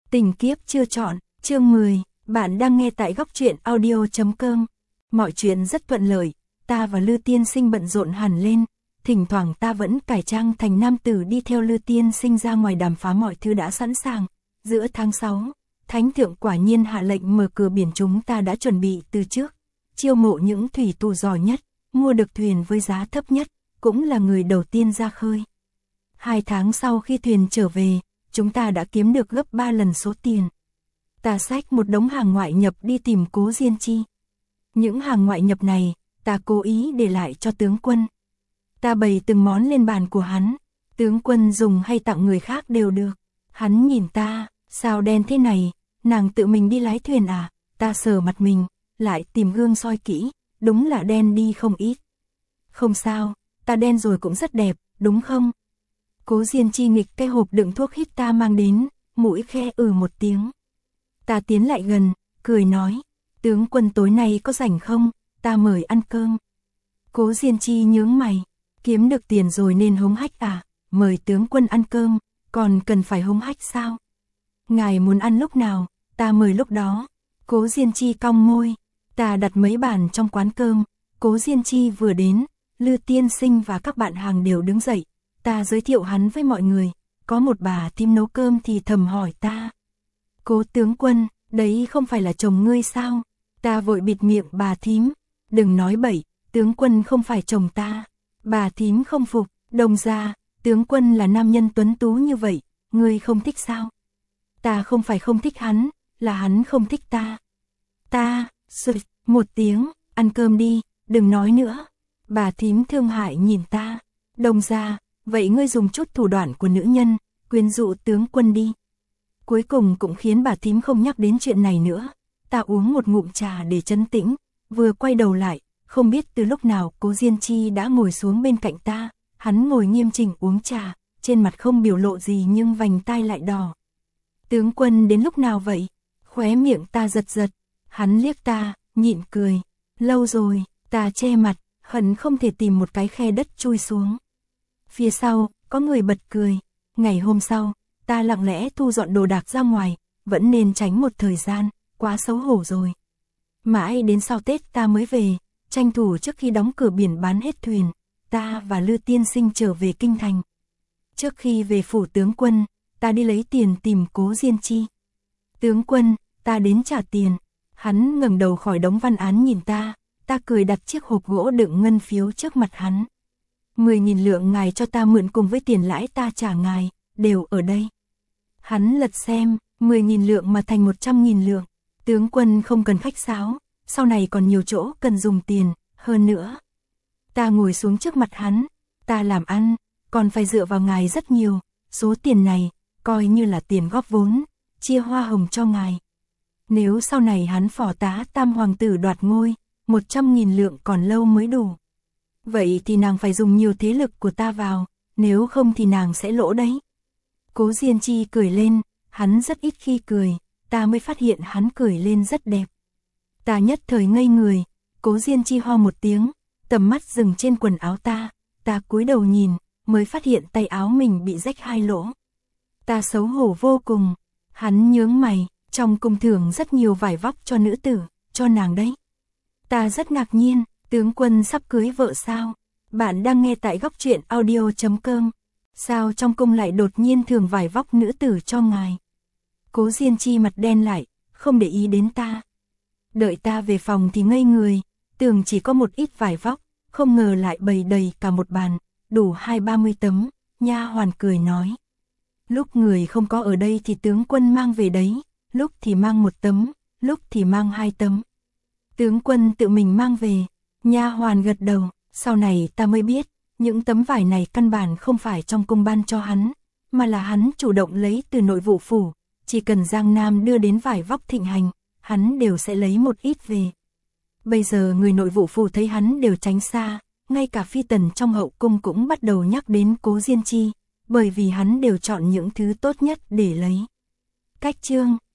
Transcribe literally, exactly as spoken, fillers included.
Tình kiếp chưa chọn, chương mười, bạn đang nghe tại góc truyện audio chấm com. Mọi chuyện rất thuận lợi, ta và Lư Tiên Sinh bận rộn hẳn lên, thỉnh thoảng ta vẫn cải trang thành nam tử đi theo Lư Tiên Sinh ra ngoài đàm phá mọi thứ đã sẵn sàng. Giữa tháng sáu, Thánh thượng quả nhiên hạ lệnh mở cửa biển, chúng ta đã chuẩn bị từ trước, chiêu mộ những thủy thủ giỏi nhất, mua được thuyền với giá thấp nhất, cũng là người đầu tiên ra khơi. Hai tháng sau khi thuyền trở về, chúng ta đã kiếm được gấp ba lần số tiền. Ta xách một đống hàng ngoại nhập đi tìm Cố Diên Chi. Những hàng ngoại nhập này, ta cố ý để lại cho tướng quân. Ta bày từng món lên bàn của hắn, tướng quân dùng hay tặng người khác đều được. Hắn nhìn ta, sao đen thế này, nàng tự mình đi lái thuyền à? Ta sờ mặt mình, lại tìm gương soi kỹ, đúng là đen đi không ít. Không sao, ta đen rồi cũng rất đẹp, đúng không? Cố Diên Chi nghịch cái hộp đựng thuốc hít ta mang đến, mũi khe ừ một tiếng. Ta tiến lại gần, cười nói, tướng quân tối nay có rảnh không, ta mời ăn cơm. Cố Diên Chi nhướng mày, kiếm được tiền rồi nên hống hách à, mời tướng quân ăn cơm, còn cần phải hống hách sao? Ngài muốn ăn lúc nào, ta mời lúc đó. Cố Diên Chi cong môi, ta đặt mấy bàn trong quán cơm, Cố Diên Chi vừa đến, Lư Tiên Sinh và các bạn hàng đều đứng dậy. Ta giới thiệu hắn với mọi người, có một bà thím nấu cơm thì thầm hỏi ta. Cố tướng quân, đấy không phải là chồng ngươi sao? Ta vội bịt miệng bà thím, đừng nói bậy, tướng quân không phải chồng ta. Bà thím không phục, đồng ra, tướng quân là nam nhân tuấn tú như vậy, ngươi không thích sao? Ta không phải không thích hắn, là hắn không thích ta. Ta, sụt, một tiếng, ăn cơm đi, đừng nói nữa. Bà thím thương hại nhìn ta, đồng ra, vậy ngươi dùng chút thủ đoạn của nữ nhân, quyến rũ tướng quân đi. Cuối cùng cũng khiến bà thím không nhắc đến chuyện này nữa. Ta uống một ngụm trà để trấn tĩnh, vừa quay đầu lại, không biết từ lúc nào Cố Diên Chi đã ngồi xuống bên cạnh ta. Hắn ngồi nghiêm chỉnh uống trà, trên mặt không biểu lộ gì nhưng vành tai lại đỏ. Tướng quân đến lúc nào vậy? Khóe miệng ta giật giật, hắn liếc ta, nhịn cười. Lâu rồi, ta che mặt, hận không thể tìm một cái khe đất chui xuống. Phía sau, có người bật cười. Ngày hôm sau, ta lặng lẽ thu dọn đồ đạc ra ngoài, vẫn nên tránh một thời gian, quá xấu hổ rồi. Mãi đến sau Tết ta mới về, tranh thủ trước khi đóng cửa biển bán hết thuyền, ta và Lư Tiên Sinh trở về kinh thành. Trước khi về phủ tướng quân, ta đi lấy tiền tìm Cố Diên Chi. Tướng quân, ta đến trả tiền. Hắn ngẩng đầu khỏi đống văn án nhìn ta, ta cười đặt chiếc hộp gỗ đựng ngân phiếu trước mặt hắn. Mười nghìn lượng ngài cho ta mượn cùng với tiền lãi ta trả ngài, đều ở đây. Hắn lật xem, mười nghìn lượng mà thành một trăm nghìn lượng. Tướng quân không cần khách sáo, sau này còn nhiều chỗ cần dùng tiền, hơn nữa. Ta ngồi xuống trước mặt hắn, ta làm ăn, còn phải dựa vào ngài rất nhiều, số tiền này, coi như là tiền góp vốn, chia hoa hồng cho ngài. Nếu sau này hắn phò tá tam hoàng tử đoạt ngôi, một trăm nghìn lượng còn lâu mới đủ. Vậy thì nàng phải dùng nhiều thế lực của ta vào, nếu không thì nàng sẽ lỗ đấy. Cố Diên Chi cười lên, hắn rất ít khi cười, ta mới phát hiện hắn cười lên rất đẹp. Ta nhất thời ngây người, Cố Diên Chi ho một tiếng, tầm mắt dừng trên quần áo ta, ta cúi đầu nhìn, mới phát hiện tay áo mình bị rách hai lỗ. Ta xấu hổ vô cùng, hắn nhướng mày, trong cung thưởng rất nhiều vải vóc cho nữ tử, cho nàng đấy. Ta rất ngạc nhiên, tướng quân sắp cưới vợ sao? Bạn đang nghe tại góc truyện audio chấm com. Sao trong cung lại đột nhiên thưởng vải vóc nữ tử cho ngài? Cố Diên Chi mặt đen lại, không để ý đến ta. Đợi ta về phòng thì ngây người, tưởng chỉ có một ít vải vóc, không ngờ lại bày đầy cả một bàn, đủ hai ba mươi tấm. Nha hoàn cười nói, lúc người không có ở đây thì tướng quân mang về đấy, lúc thì mang một tấm, lúc thì mang hai tấm. Tướng quân tự mình mang về. Nha hoàn gật đầu, sau này ta mới biết, những tấm vải này căn bản không phải trong cung ban cho hắn, mà là hắn chủ động lấy từ nội vụ phủ, chỉ cần Giang Nam đưa đến vải vóc thịnh hành, hắn đều sẽ lấy một ít về. Bây giờ người nội vụ phủ thấy hắn đều tránh xa, ngay cả phi tần trong hậu cung cũng bắt đầu nhắc đến Cố Diên Chi, bởi vì hắn đều chọn những thứ tốt nhất để lấy. Cách chương